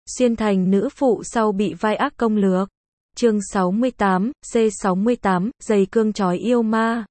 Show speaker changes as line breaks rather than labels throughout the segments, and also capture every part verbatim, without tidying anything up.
Xuyên thành nữ phụ sau bị vai ác công lược. Chương sáu mươi tám, C sáu mươi tám, giày cương trói yêu ma.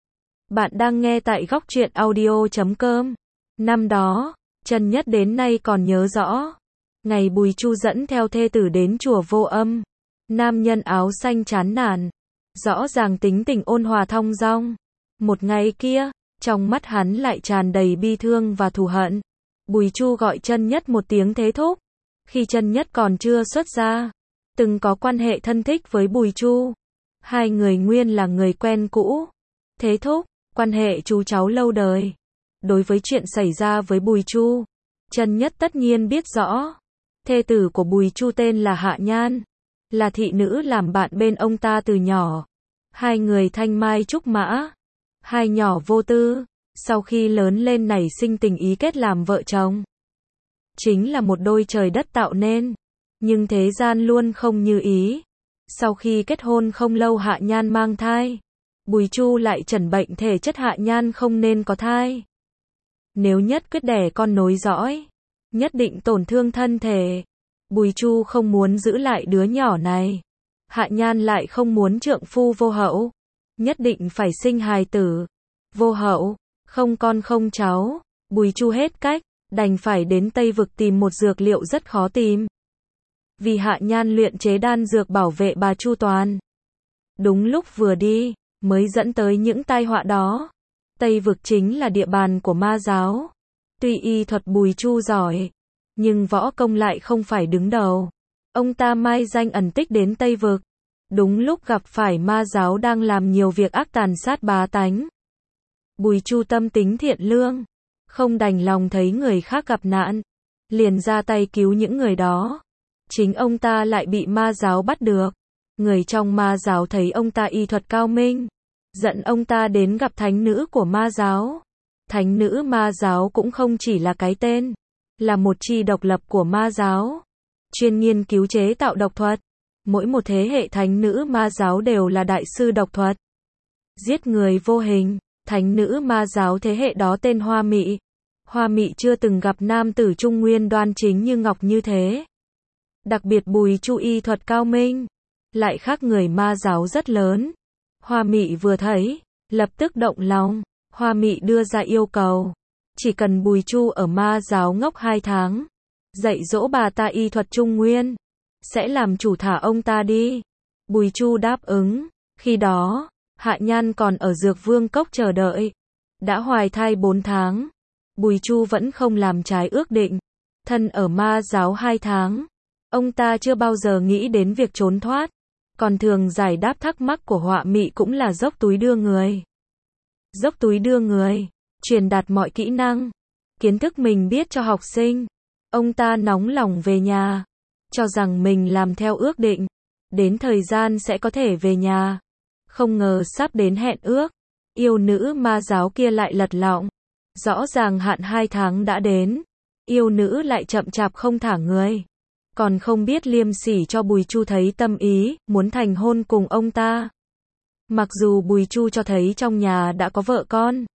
Bạn đang nghe tại góc truyện audio chấm com. Năm đó, Trần Nhất đến nay còn nhớ rõ. Ngày Bùi Chu dẫn theo thê tử đến chùa Vô Âm. Nam nhân áo xanh chán nản. Rõ ràng tính tình ôn hòa thong dong. Một ngày kia, trong mắt hắn lại tràn đầy bi thương và thù hận. Bùi Chu gọi Trần Nhất một tiếng thế thúc. Khi Trần Nhất còn chưa xuất gia, từng có quan hệ thân thích với Bùi Chu. Hai người nguyên là người quen cũ. Thế thúc, quan hệ chú cháu lâu đời. Đối với chuyện xảy ra với Bùi Chu, Trần Nhất tất nhiên biết rõ. Thê tử của Bùi Chu tên là Hạ Nhan, là thị nữ làm bạn bên ông ta từ nhỏ. Hai người thanh mai trúc mã, hai nhỏ vô tư, sau khi lớn lên nảy sinh tình ý kết làm vợ chồng. Chính là một đôi trời đất tạo nên, nhưng thế gian luôn không như ý. Sau khi kết hôn không lâu Hạ Nhan mang thai, Bùi Chu lại chẩn bệnh thể chất Hạ Nhan không nên có thai. Nếu nhất quyết đẻ con nối dõi, nhất định tổn thương thân thể. Bùi Chu không muốn giữ lại đứa nhỏ này. Hạ Nhan lại không muốn trượng phu vô hậu, nhất định phải sinh hài tử. Vô hậu, không con không cháu. Bùi Chu hết cách, đành phải đến Tây Vực tìm một dược liệu rất khó tìm. Vì Hạ Nhan luyện chế đan dược bảo vệ bà Chu toàn. Đúng lúc vừa đi, mới dẫn tới những tai họa đó. Tây Vực chính là địa bàn của ma giáo. Tuy y thuật Bùi Chu giỏi, nhưng võ công lại không phải đứng đầu. Ông ta mai danh ẩn tích đến Tây Vực. Đúng lúc gặp phải ma giáo đang làm nhiều việc ác tàn sát bá tánh. Bùi Chu tâm tính thiện lương, không đành lòng thấy người khác gặp nạn, liền ra tay cứu những người đó. Chính ông ta lại bị ma giáo bắt được. Người trong ma giáo thấy ông ta y thuật cao minh, dẫn ông ta đến gặp thánh nữ của ma giáo. Thánh nữ ma giáo cũng không chỉ là cái tên, là một chi độc lập của ma giáo, chuyên nghiên cứu chế tạo độc thuật. Mỗi một thế hệ thánh nữ ma giáo đều là đại sư độc thuật, giết người vô hình. Thánh nữ ma giáo thế hệ đó tên Hoa Mị. Hoa Mị chưa từng gặp nam tử trung nguyên đoan chính như ngọc như thế. Đặc biệt Bùi Chu y thuật cao minh, lại khác người ma giáo rất lớn. Hoa Mị vừa thấy, lập tức động lòng. Hoa Mị đưa ra yêu cầu, chỉ cần Bùi Chu ở ma giáo ngốc hai tháng, dạy dỗ bà ta y thuật trung nguyên, sẽ làm chủ thả ông ta đi. Bùi Chu đáp ứng. Khi đó, Hạ Nhan còn ở Dược Vương Cốc chờ đợi. Đã hoài thai bốn tháng, Bùi Chu vẫn không làm trái ước định. Thân ở ma giáo hai tháng, ông ta chưa bao giờ nghĩ đến việc trốn thoát, còn thường giải đáp thắc mắc của Họa Mị cũng là dốc túi đưa người. Dốc túi đưa người, truyền đạt mọi kỹ năng, kiến thức mình biết cho học sinh. Ông ta nóng lòng về nhà, cho rằng mình làm theo ước định, đến thời gian sẽ có thể về nhà. Không ngờ sắp đến hẹn ước, yêu nữ ma giáo kia lại lật lọng. Rõ ràng hạn hai tháng đã đến, yêu nữ lại chậm chạp không thả người. Còn không biết liêm sỉ cho Bùi Chu thấy tâm ý, muốn thành hôn cùng ông ta. Mặc dù Bùi Chu cho thấy trong nhà đã có vợ con.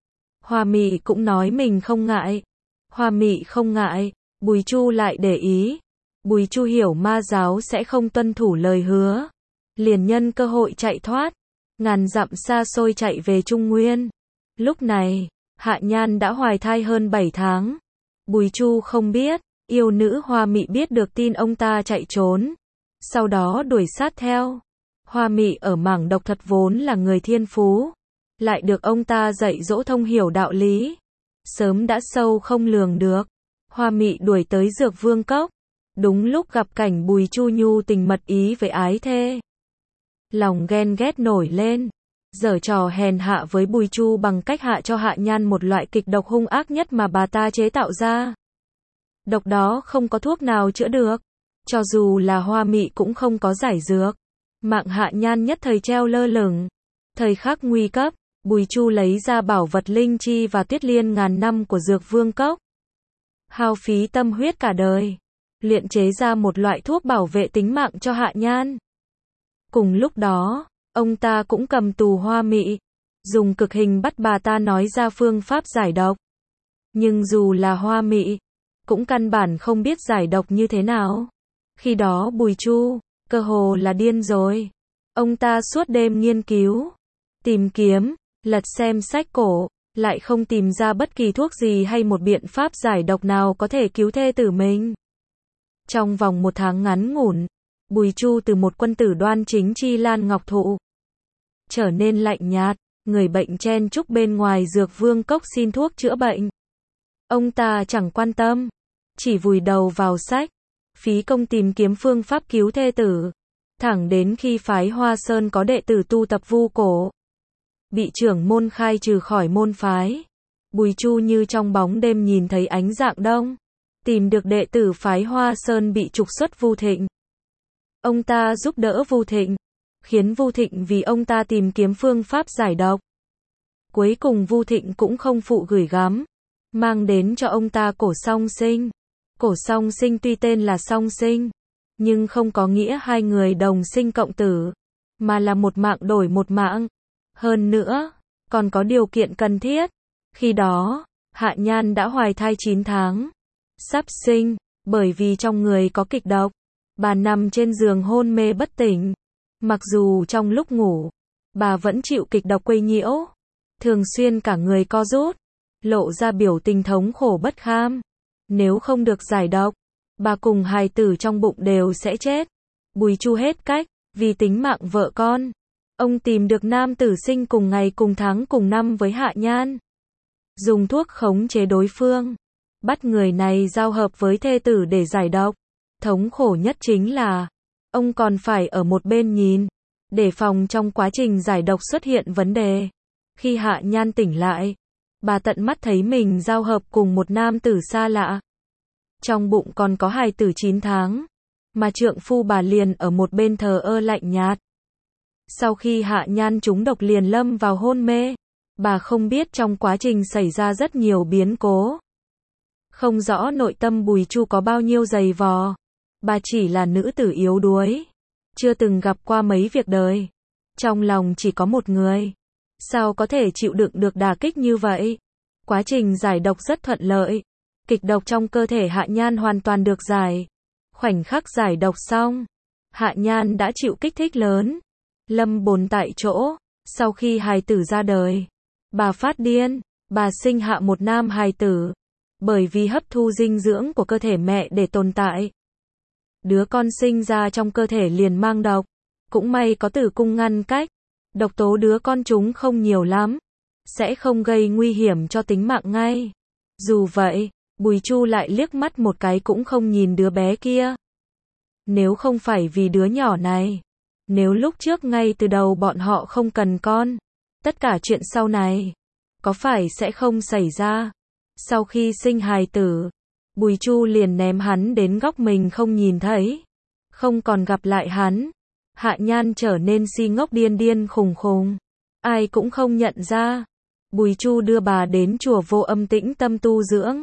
Hoa Mị cũng nói mình không ngại. Hoa Mị không ngại, Bùi Chu lại để ý. Bùi Chu hiểu ma giáo sẽ không tuân thủ lời hứa, liền nhân cơ hội chạy thoát, ngàn dặm xa xôi chạy về Trung Nguyên. Lúc này, Hạ Nhan đã hoài thai hơn bảy tháng. Bùi Chu không biết, yêu nữ Hoa Mị biết được tin ông ta chạy trốn, sau đó đuổi sát theo. Hoa Mị ở mảng độc thuật vốn là người thiên phú, lại được ông ta dạy dỗ thông hiểu đạo lý, sớm đã sâu không lường được. Hoa Mị đuổi tới Dược Vương Cốc, đúng lúc gặp cảnh Bùi Chu nhu tình mật ý với ái thê. Lòng ghen ghét nổi lên, giở trò hèn hạ với Bùi Chu bằng cách hạ cho Hạ Nhan một loại kịch độc hung ác nhất mà bà ta chế tạo ra. Độc đó không có thuốc nào chữa được, cho dù là Hoa Mị cũng không có giải dược. Mạng Hạ Nhan nhất thời treo lơ lửng. Thời khắc nguy cấp, Bùi Chu lấy ra bảo vật linh chi và tuyết liên ngàn năm của Dược Vương Cốc. Hao phí tâm huyết cả đời, luyện chế ra một loại thuốc bảo vệ tính mạng cho Hạ Nhan. Cùng lúc đó, ông ta cũng cầm tù Hoa Mị, dùng cực hình bắt bà ta nói ra phương pháp giải độc. Nhưng dù là Hoa Mị, cũng căn bản không biết giải độc như thế nào. Khi đó Bùi Chu, cơ hồ là điên rồi. Ông ta suốt đêm nghiên cứu, tìm kiếm, lật xem sách cổ, lại không tìm ra bất kỳ thuốc gì hay một biện pháp giải độc nào có thể cứu thê tử mình. Trong vòng một tháng ngắn ngủn, Bùi Chu từ một quân tử đoan chính chi lan ngọc thụ, trở nên lạnh nhạt, người bệnh chen chúc bên ngoài dược vương cốc xin thuốc chữa bệnh. Ông ta chẳng quan tâm, chỉ vùi đầu vào sách, phí công tìm kiếm phương pháp cứu thê tử, thẳng đến khi phái Hoa Sơn có đệ tử tu tập vu cổ, bị trưởng môn khai trừ khỏi môn phái. Bùi Chu như trong bóng đêm nhìn thấy ánh dạng đông, tìm được đệ tử phái Hoa Sơn bị trục xuất Vu Thịnh. Ông ta giúp đỡ Vu Thịnh, khiến Vu Thịnh vì ông ta tìm kiếm phương pháp giải độc. Cuối cùng Vu Thịnh cũng không phụ gửi gắm, mang đến cho ông ta cổ song sinh. Cổ song sinh tuy tên là song sinh, nhưng không có nghĩa hai người đồng sinh cộng tử, mà là một mạng đổi một mạng. Hơn nữa, còn có điều kiện cần thiết. Khi đó, Hạ Nhan đã hoài thai chín tháng, sắp sinh, bởi vì trong người có kịch độc, bà nằm trên giường hôn mê bất tỉnh. Mặc dù trong lúc ngủ, bà vẫn chịu kịch độc quấy nhiễu, thường xuyên cả người co rút, lộ ra biểu tình thống khổ bất kham. Nếu không được giải độc, bà cùng hài tử trong bụng đều sẽ chết. Bùi Chu hết cách, vì tính mạng vợ con, ông tìm được nam tử sinh cùng ngày cùng tháng cùng năm với Hạ Nhan, dùng thuốc khống chế đối phương, bắt người này giao hợp với thê tử để giải độc. Thống khổ nhất chính là, ông còn phải ở một bên nhìn, để phòng trong quá trình giải độc xuất hiện vấn đề. Khi Hạ Nhan tỉnh lại, bà tận mắt thấy mình giao hợp cùng một nam tử xa lạ. Trong bụng còn có hài tử chín tháng, mà trượng phu bà liền ở một bên thờ ơ lạnh nhạt. Sau khi Hạ Nhan trúng độc liền lâm vào hôn mê, bà không biết trong quá trình xảy ra rất nhiều biến cố. Không rõ nội tâm Bùi Chu có bao nhiêu dày vò. Bà chỉ là nữ tử yếu đuối, chưa từng gặp qua mấy việc đời, trong lòng chỉ có một người. Sao có thể chịu đựng được đả kích như vậy? Quá trình giải độc rất thuận lợi, kịch độc trong cơ thể Hạ Nhan hoàn toàn được giải. Khoảnh khắc giải độc xong, Hạ Nhan đã chịu kích thích lớn, lâm bồn tại chỗ. Sau khi hài tử ra đời, bà phát điên, bà sinh hạ một nam hài tử, bởi vì hấp thu dinh dưỡng của cơ thể mẹ để tồn tại. Đứa con sinh ra trong cơ thể liền mang độc, cũng may có tử cung ngăn cách, độc tố đứa con chúng không nhiều lắm, sẽ không gây nguy hiểm cho tính mạng ngay. Dù vậy, Bùi Chu lại liếc mắt một cái cũng không nhìn đứa bé kia. Nếu không phải vì đứa nhỏ này, nếu lúc trước ngay từ đầu bọn họ không cần con, tất cả chuyện sau này, có phải sẽ không xảy ra. Sau khi sinh hài tử, Bùi Chu liền ném hắn đến góc mình không nhìn thấy, không còn gặp lại hắn. Hạ Nhan trở nên si ngốc điên điên khùng khùng, ai cũng không nhận ra. Bùi Chu đưa bà đến chùa Vô Âm tĩnh tâm tu dưỡng,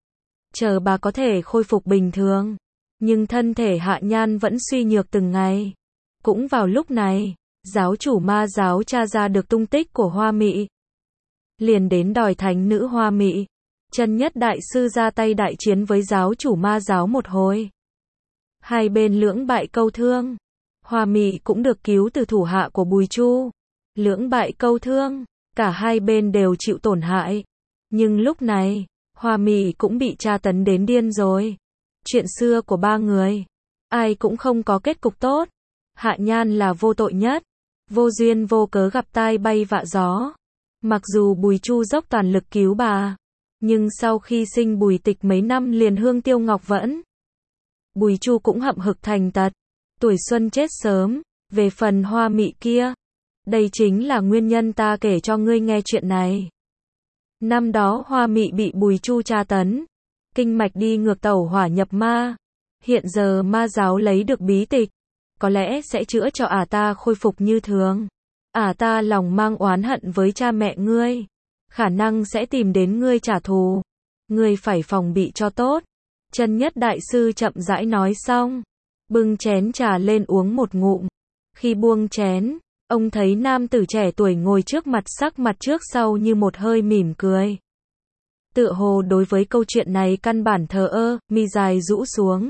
chờ bà có thể khôi phục bình thường, nhưng thân thể Hạ Nhan vẫn suy nhược từng ngày. Cũng vào lúc này, giáo chủ Ma giáo tra ra được tung tích của Hoa Mị, liền đến đòi thánh nữ Hoa Mị. Chân Nhất đại sư ra tay đại chiến với giáo chủ Ma giáo một hồi, hai bên lưỡng bại câu thương. Hoa Mị cũng được cứu từ thủ hạ của Bùi Chu. Lưỡng bại câu thương, cả hai bên đều chịu tổn hại. Nhưng lúc này, Hoa Mị cũng bị tra tấn đến điên rồi. Chuyện xưa của ba người, ai cũng không có kết cục tốt. Hạ Nhan là vô tội nhất, vô duyên vô cớ gặp tai bay vạ gió. Mặc dù Bùi Chu dốc toàn lực cứu bà, nhưng sau khi sinh Bùi Tịch mấy năm liền hương tiêu ngọc vẫn, Bùi Chu cũng hậm hực thành tật, tuổi xuân chết sớm. Về phần Hoa Mị kia, đây chính là nguyên nhân ta kể cho ngươi nghe chuyện này. Năm đó Hoa Mị bị Bùi Chu tra tấn, kinh mạch đi ngược tẩu hỏa nhập ma. Hiện giờ Ma giáo lấy được bí tịch, có lẽ sẽ chữa cho ả ta khôi phục như thường. Ả ta lòng mang oán hận với cha mẹ ngươi, khả năng sẽ tìm đến ngươi trả thù. Ngươi phải phòng bị cho tốt. Chân Nhất đại sư chậm rãi nói xong, bưng chén trà lên uống một ngụm. Khi buông chén, ông thấy nam tử trẻ tuổi ngồi trước mặt sắc mặt trước sau như một hơi mỉm cười. tựa hồ đối với câu chuyện này căn bản thờ ơ, mi dài rũ xuống.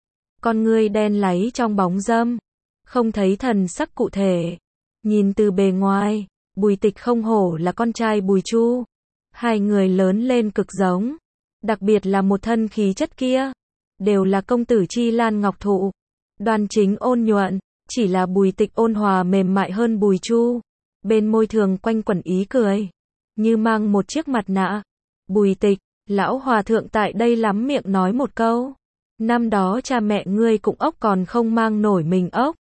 Con ngươi đen láy trong bóng râm, không thấy thần sắc cụ thể. Nhìn từ bề ngoài, Bùi Tịch không hổ là con trai Bùi Chu. Hai người lớn lên cực giống, đặc biệt là một thân khí chất kia, đều là công tử chi lan ngọc thụ, đoan chính ôn nhuận, chỉ là Bùi Tịch ôn hòa mềm mại hơn Bùi Chu, bên môi thường quanh quẩn ý cười, như mang một chiếc mặt nạ. Bùi Tịch, lão hòa thượng tại đây lắm miệng nói một câu, năm đó cha mẹ ngươi cũng ốc còn không mang nổi mình ốc.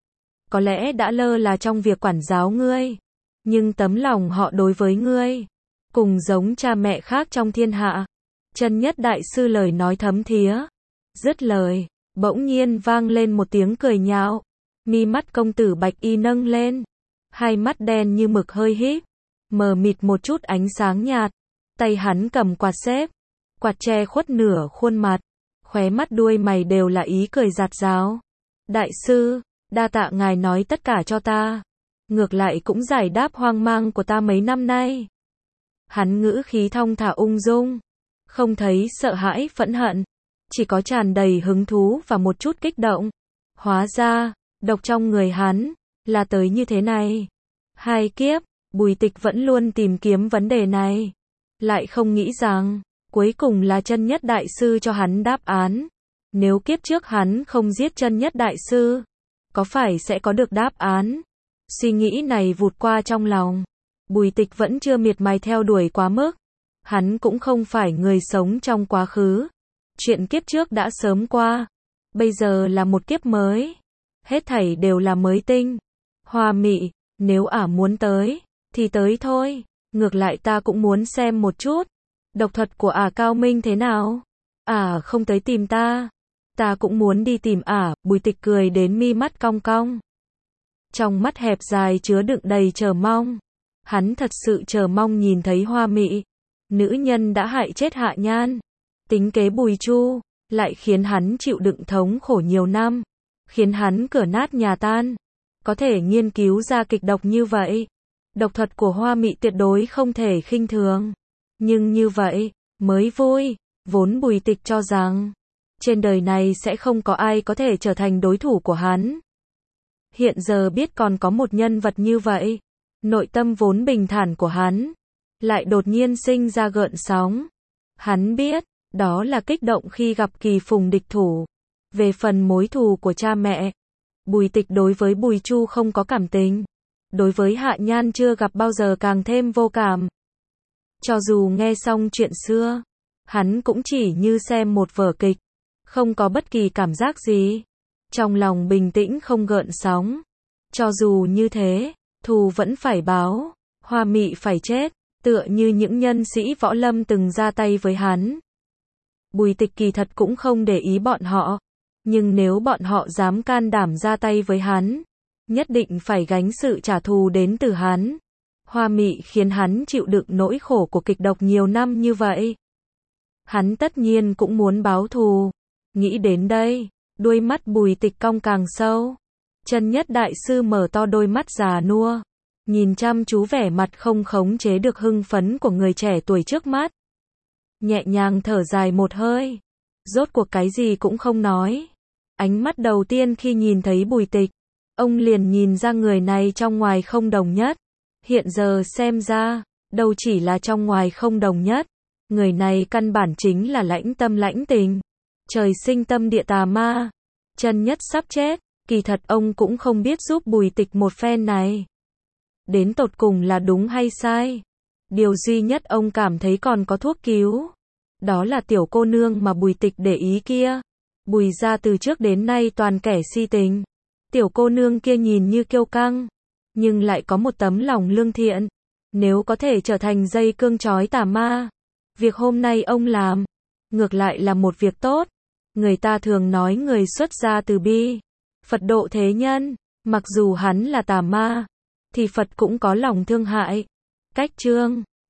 Có lẽ đã lơ là trong việc quản giáo ngươi, nhưng tấm lòng họ đối với ngươi, cùng giống cha mẹ khác trong thiên hạ. Chân Nhất đại sư lời nói thấm thía. Dứt lời, bỗng nhiên vang lên một tiếng cười nhạo. Mi mắt công tử bạch y nâng lên, hai mắt đen như mực hơi híp, mờ mịt một chút ánh sáng nhạt. Tay hắn cầm quạt xếp, quạt che khuất nửa khuôn mặt, khóe mắt đuôi mày đều là ý cười giạt rào. Đại sư, đa tạ ngài nói tất cả cho ta, ngược lại cũng giải đáp hoang mang của ta mấy năm nay. Hắn ngữ khí thong thả ung dung, không thấy sợ hãi phẫn hận, chỉ có tràn đầy hứng thú và một chút kích động. Hóa ra, độc trong người hắn, là tới như thế này. Hai kiếp, Bùi Tịch vẫn luôn tìm kiếm vấn đề này, lại không nghĩ rằng, cuối cùng là Chân Nhất đại sư cho hắn đáp án. Nếu kiếp trước hắn không giết Chân Nhất đại sư, có phải sẽ có được đáp án? Suy nghĩ này vụt qua trong lòng. Bùi Tịch vẫn chưa miệt mài theo đuổi quá mức. Hắn cũng không phải người sống trong quá khứ. Chuyện kiếp trước đã sớm qua. Bây giờ là một kiếp mới. Hết thảy đều là mới tinh. Hoa mị, nếu ả muốn tới, thì tới thôi. Ngược lại ta cũng muốn xem một chút. Độc thuật của ả cao minh thế nào? Ả không tới tìm ta, ta cũng muốn đi tìm ả. Bùi Tịch cười đến mi mắt cong cong. Trong mắt hẹp dài chứa đựng đầy chờ mong. Hắn thật sự chờ mong nhìn thấy Hoa mị. Nữ nhân đã hại chết Hạ Nhan. Tính kế Bùi Chu, lại khiến hắn chịu đựng thống khổ nhiều năm. Khiến hắn cửa nát nhà tan. Có thể nghiên cứu ra kịch độc như vậy. Độc thuật của Hoa mị tuyệt đối không thể khinh thường. Nhưng như vậy, mới vui. Vốn Bùi Tịch cho rằng, trên đời này sẽ không có ai có thể trở thành đối thủ của hắn. Hiện giờ biết còn có một nhân vật như vậy, nội tâm vốn bình thản của hắn, lại đột nhiên sinh ra gợn sóng. Hắn biết, đó là kích động khi gặp kỳ phùng địch thủ. Về phần mối thù của cha mẹ, Bùi Tịch đối với Bùi Chu không có cảm tình. Đối với Hạ Nhan chưa gặp bao giờ càng thêm vô cảm. Cho dù nghe xong chuyện xưa, hắn cũng chỉ như xem một vở kịch, không có bất kỳ cảm giác gì. Trong lòng bình tĩnh không gợn sóng. Cho dù như thế, thù vẫn phải báo, Hoa mị phải chết, tựa như những nhân sĩ võ lâm từng ra tay với hắn. Bùi Tịch kỳ thật cũng không để ý bọn họ, nhưng nếu bọn họ dám can đảm ra tay với hắn, nhất định phải gánh sự trả thù đến từ hắn. Hoa mị khiến hắn chịu đựng nỗi khổ của kịch độc nhiều năm như vậy. Hắn tất nhiên cũng muốn báo thù. Nghĩ đến đây, đuôi mắt Bùi Tịch cong càng sâu. Chân Nhất đại sư mở to đôi mắt già nua, nhìn chăm chú vẻ mặt không khống chế được hưng phấn của người trẻ tuổi trước mắt. Nhẹ nhàng thở dài một hơi, rốt cuộc cái gì cũng không nói. Ánh mắt đầu tiên khi nhìn thấy Bùi Tịch, ông liền nhìn ra người này trong ngoài không đồng nhất. Hiện giờ xem ra, đâu chỉ là trong ngoài không đồng nhất, người này căn bản chính là lãnh tâm lãnh tình, trời sinh tâm địa tà ma. Chân Nhất sắp chết, kỳ thật ông cũng không biết giúp Bùi Tịch một phen này đến tột cùng là đúng hay sai. Điều duy nhất ông cảm thấy còn có thuốc cứu, đó là tiểu cô nương mà Bùi Tịch để ý kia. Bùi gia từ trước đến nay toàn kẻ si tình. Tiểu cô nương kia nhìn như kiêu căng, nhưng lại có một tấm lòng lương thiện. Nếu có thể trở thành dây cương trói tà ma, việc hôm nay ông làm, ngược lại là một việc tốt. Người ta thường nói người xuất gia từ bi, Phật độ thế nhân. Mặc dù hắn là tà ma, thì Phật cũng có lòng thương hại. Cách chương